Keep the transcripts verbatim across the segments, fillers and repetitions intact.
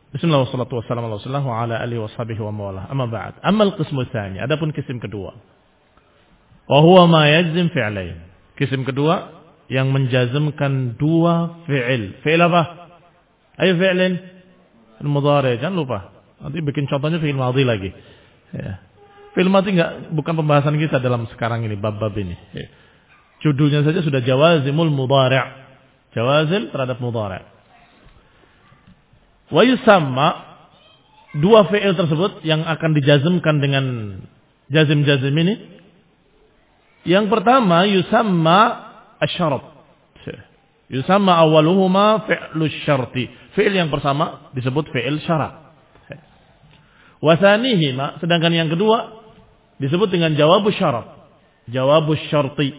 Bismillah wassalatu wassalamu ala rasulillah wa ala alihi washabihi wa mawalah. Amma ba'd. Amma al-qismu tsani, adapun kisim kedua. Wa huwa ma yajzim fi'lain. Kisim kedua yang menjazmkan dua fi'il. Fi'il apa? Ayo fi'lin al-mudhari', jangan lupa. Nanti bikin contohnya fi'il madhi lagi. Ya. Fi'il madhi enggak, bukan pembahasan kita dalam sekarang ini, bab-bab ini. Ya. Judulnya saja sudah jawazimul mudhari'. Jawazim terhadap mudhari'. Wa yusamma, dua fi'il tersebut yang akan dijazmkan dengan jazim-jazim ini. Yang pertama yusamma asy-syart. Yusamma awwaluhuma fi'lu syarti. Fi'il yang pertama disebut fi'il syarat. Wa tsanihima, sedangkan yang kedua disebut dengan jawabus syarat. Jawabus syarti.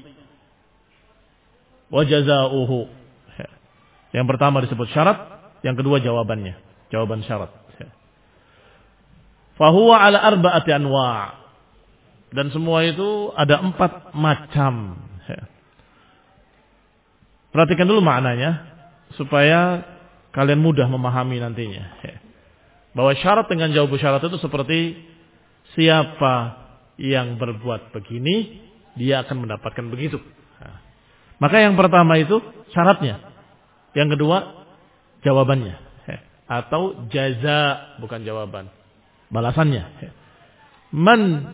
Wa jazaohu. Yang pertama disebut syarat, yang kedua jawabannya, jawaban syarat. Fahuwa ala arba'ati anwa'. Dan semua itu ada empat macam. Perhatikan dulu maknanya supaya kalian mudah memahami nantinya. Bahwa syarat dengan jawab syarat itu seperti siapa yang berbuat begini, dia akan mendapatkan begitu. Maka yang pertama itu syaratnya. Yang kedua jawabannya, atau jaza, bukan jawaban, balasannya. Man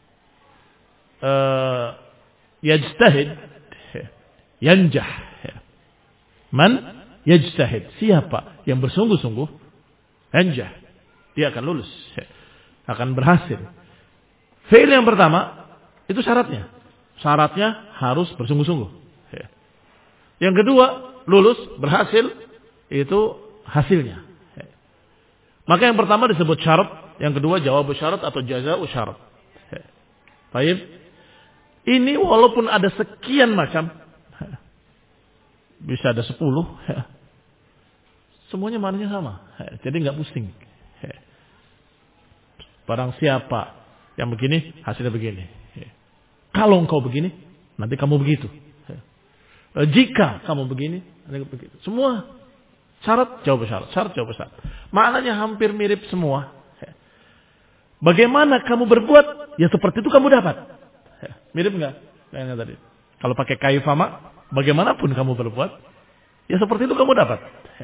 uh, yajtahid yanjah. Man yajtahid, siapa yang bersungguh-sungguh, yanjah, dia akan lulus, akan berhasil. Fi'il yang pertama itu syaratnya, syaratnya harus bersungguh-sungguh. Yang kedua lulus, berhasil, itu hasilnya. Maka yang pertama disebut syarat, yang kedua jawab syarat atau jaza'u syarat. Baik. Ini walaupun ada sekian macam, bisa ada sepuluh, semuanya maknanya sama. Jadi nggak pusing. Barang siapa yang begini, hasilnya begini. Kalau engkau begini, nanti kamu begitu. Jika kamu begini, nanti begitu. Semua syarat, jawab syarat, syarat, jawab syarat. Maknanya hampir mirip semua. Bagaimana kamu berbuat, ya seperti itu kamu dapat. Mirip enggak? Kayaknya tadi. Kalau pakai kaifama, bagaimanapun kamu berbuat, ya seperti itu kamu dapat.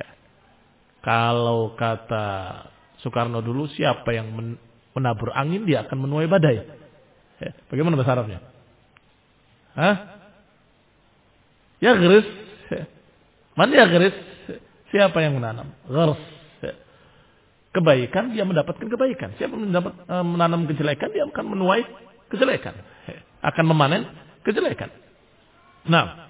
Kalau kata Soekarno dulu, siapa yang menabur angin, dia akan menuai badai. Bagaimana bahasa Arabnya? Hah? Ya gris. Mana ya gris? Siapa yang menanam? Ghars. Kebaikan, dia mendapatkan kebaikan. Siapa yang mendapat, e, menanam kejelekan, dia akan menuai kejelekan. Akan memanen kejelekan. Nah,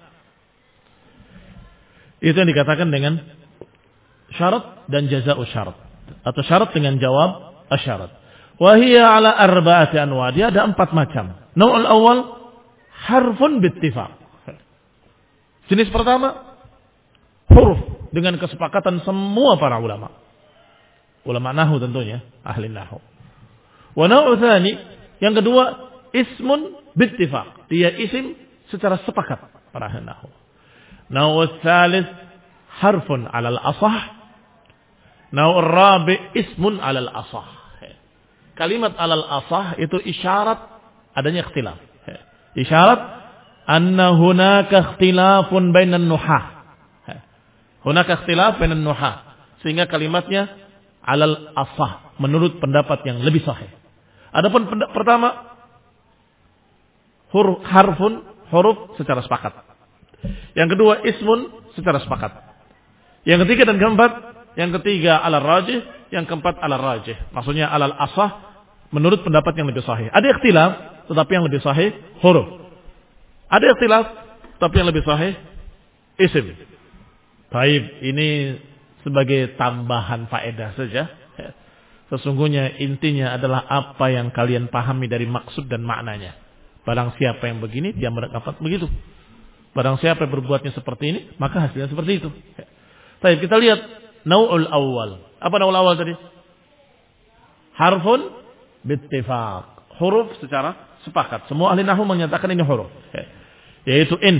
itu yang dikatakan dengan syarat dan jaza'u syarat. Atau syarat dengan jawab asyarat. Wahiyya ala arba'ati anwa'. Dia ada empat macam. Nau'ul awal, harfun bittifaq. Jenis pertama, huruf. Dengan kesepakatan semua para ulama. Ulama nahu tentunya, ahli nahu. Wa nau'u tsani, yang kedua, ismun bittifaq. Dia isim secara sepakat para ahli nahu. Nau'u tsalits, harfun 'alal asah. Nau'u rabi' ismun 'alal asah. Kalimat 'alal asah itu isyarat adanya ikhtilaf. Isyarat anna hunaka ikhtilafun bainan nuhah. Hunaka ikhtilaf bainan nuhah, sehingga kalimatnya alal asah, menurut pendapat yang lebih sahih. Adapun pertama, huruf harfun, huruf secara sepakat. Yang kedua ismun secara sepakat. Yang ketiga dan keempat, yang ketiga alal rajih, yang keempat alal rajih. Maksudnya alal asah, menurut pendapat yang lebih sahih. Ada ikhtilaf, tetapi yang lebih sahih huruf. Ada ikhtilaf, tetapi yang lebih sahih isim. Baik, ini sebagai tambahan faedah saja. Sesungguhnya intinya adalah apa yang kalian pahami dari maksud dan maknanya. Barang siapa yang begini, dia mendapat begitu. Barang siapa yang berbuatnya seperti ini, maka hasilnya seperti itu. Baik, kita lihat nau'ul awal. Apa nau'ul awal tadi? Harfun bittifaq. Huruf secara sepakat. Semua ahli nahwu menyatakan ini huruf. Yaitu in.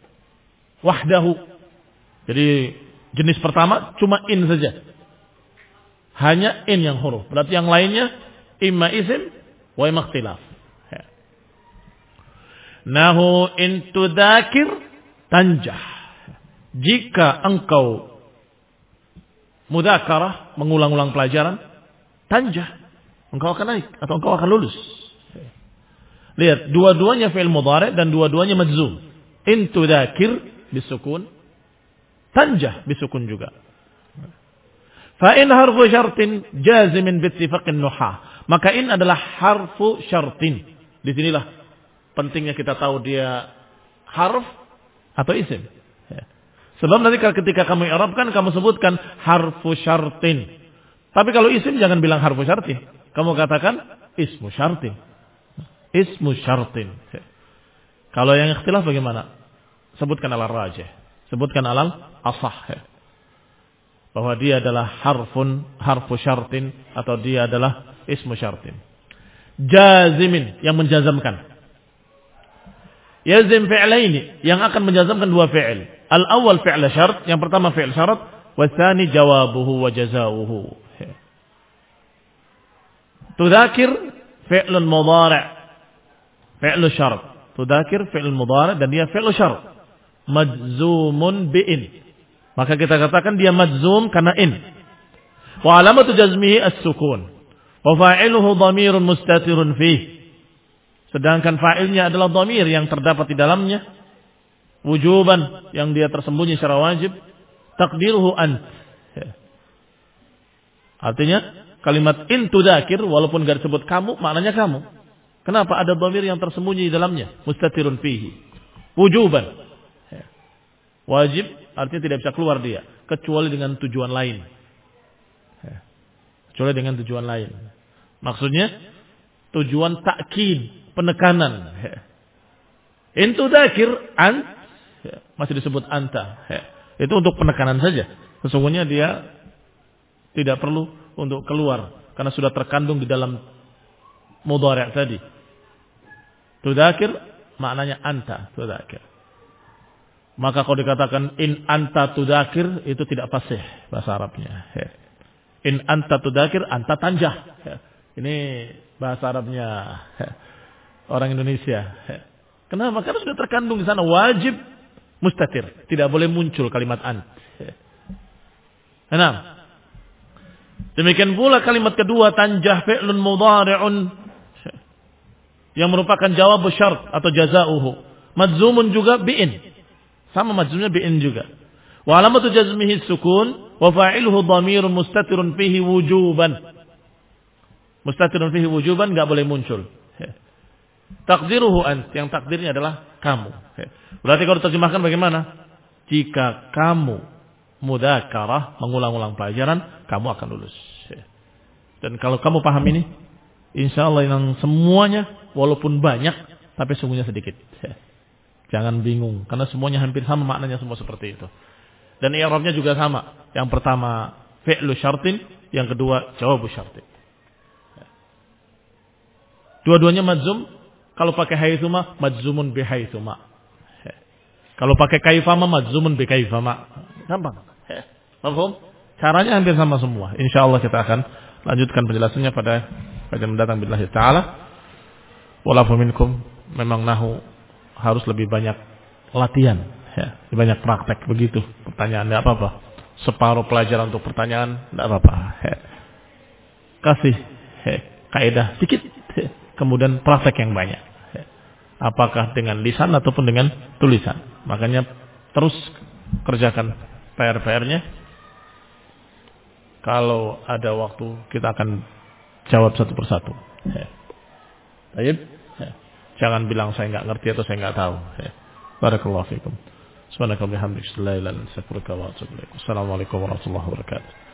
Wahdahu. Jadi jenis pertama cuma in saja. Hanya in yang huruf. Berarti yang lainnya imma isim wa imma ikhtilaf. Nahu in tudakir tanjah. Jika engkau mudzakarah, mengulang-ulang pelajaran, tanjah, engkau akan naik atau engkau akan lulus. Lihat, dua-duanya fi'il mudhari' dan dua-duanya majzum. In tudakir bisukun, tanjah bisukun juga. Fa in harfu syartin jazimin bittifaqin nuhah. Maka in adalah harfu syartin. Di sinilah pentingnya kita tahu dia harf atau isim. Sebab nanti ketika kamu i'rabkan, kamu sebutkan harfu syartin. Tapi kalau isim jangan bilang harfu syartin. Kamu katakan ismu syartin. Ismu syartin. Kalau yang ikhtilaf bagaimana? Sebutkan alal rajih. Sebutkan alal asah. Bahwa dia adalah harfun, harfu syartin. Atau dia adalah ismu syartin. Jazimin, yang menjazamkan. Yazim fi'laini, yang akan menjazamkan dua fi'il. Al-awwal fi'l syart, yang pertama fi'il syarat, wa tsani jawabuhu wa jazaohu. Tudzakir fi'lun mudhari', fi'l syart. Tudzakir fi'l mudhari' dan dia fi'l syart. Majzumun bi'in. Maka kita katakan dia majzum karena in. Wa alamatu jazmihi as-sukun. Wa fa'iluhu dhamirun mustatirun fihi. Sedangkan fa'ilnya adalah dhamir yang terdapat di dalamnya. Wujuban, yang dia tersembunyi secara wajib. Takdiruhu ant. Artinya kalimat in tudakir, walaupun gak disebut kamu, maknanya kamu. Kenapa? Ada dhamir yang tersembunyi di dalamnya. Mustatirun fihi. Wujuban. Wajib, artinya tidak bisa keluar dia. Kecuali dengan tujuan lain. Kecuali dengan tujuan lain. Maksudnya tujuan takkid, penekanan. In tudakir ant, masih disebut anta. Itu untuk penekanan saja. Sesungguhnya dia tidak perlu untuk keluar karena sudah terkandung di dalam mudhari' tadi. Tudakir maknanya anta tudakir. Maka kalau dikatakan in anta tudakir, itu tidak fasih bahasa Arabnya. In anta tudakir, anta tanjah. Ini bahasa Arabnya orang Indonesia. Kenapa? Karena sudah terkandung di sana wajib mustatir. Tidak boleh muncul kalimat ant. Enam. Demikian pula kalimat kedua, tanjah fi'lun mudhari'un, yang merupakan jawab syart atau jazauhu. Majzumun juga bi'in. Sama majzumnya bi'in juga. Wa alamatu jazmihi sukun wa fa'iluhu dhamirun mustatirun fihi wujuban. Mustatirun fihi wujuban enggak boleh muncul. Takdiruhu ant, yang takdirnya adalah kamu. Berarti kalau terjemahkan bagaimana? Jika kamu mudzakarah, mengulang-ulang pelajaran, kamu akan lulus. Dan kalau kamu paham ini, insyaallah yang semuanya walaupun banyak, tapi sungguhnya sedikit. Jangan bingung, karena semuanya hampir sama maknanya, semua seperti itu. Dan i'rabnya juga sama. Yang pertama fi'lu syartin, yang kedua jawabu syartin. Dua-duanya majzum. Kalau pakai haitsuma, majzumun bi haitsuma. Kalau pakai kaifama, majzumun bi kaifama. Gampang. Paham? Caranya hampir sama semua. Insyaallah kita akan lanjutkan penjelasannya pada kajian mendatang billahi taala. Walafu minkum, memang nahu harus lebih banyak latihan, ya, lebih banyak praktek begitu. Pertanyaan enggak apa-apa. Separuh pelajaran untuk pertanyaan enggak apa-apa. Ya. Kasih ya, kaidah sedikit, ya. Kemudian praktek yang banyak. Apakah dengan lisan ataupun dengan tulisan. Makanya terus kerjakan P R-P R-nya. Kalau ada waktu kita akan jawab satu persatu. Baik. Jangan bilang saya enggak ngerti atau saya enggak tahu. Barakallahu fikum. Subhanakallahumma wa bihamdika, la ilaha illa anta, astaghfiruka wa atubu ilaik. Assalamualaikum warahmatullahi wabarakatuh.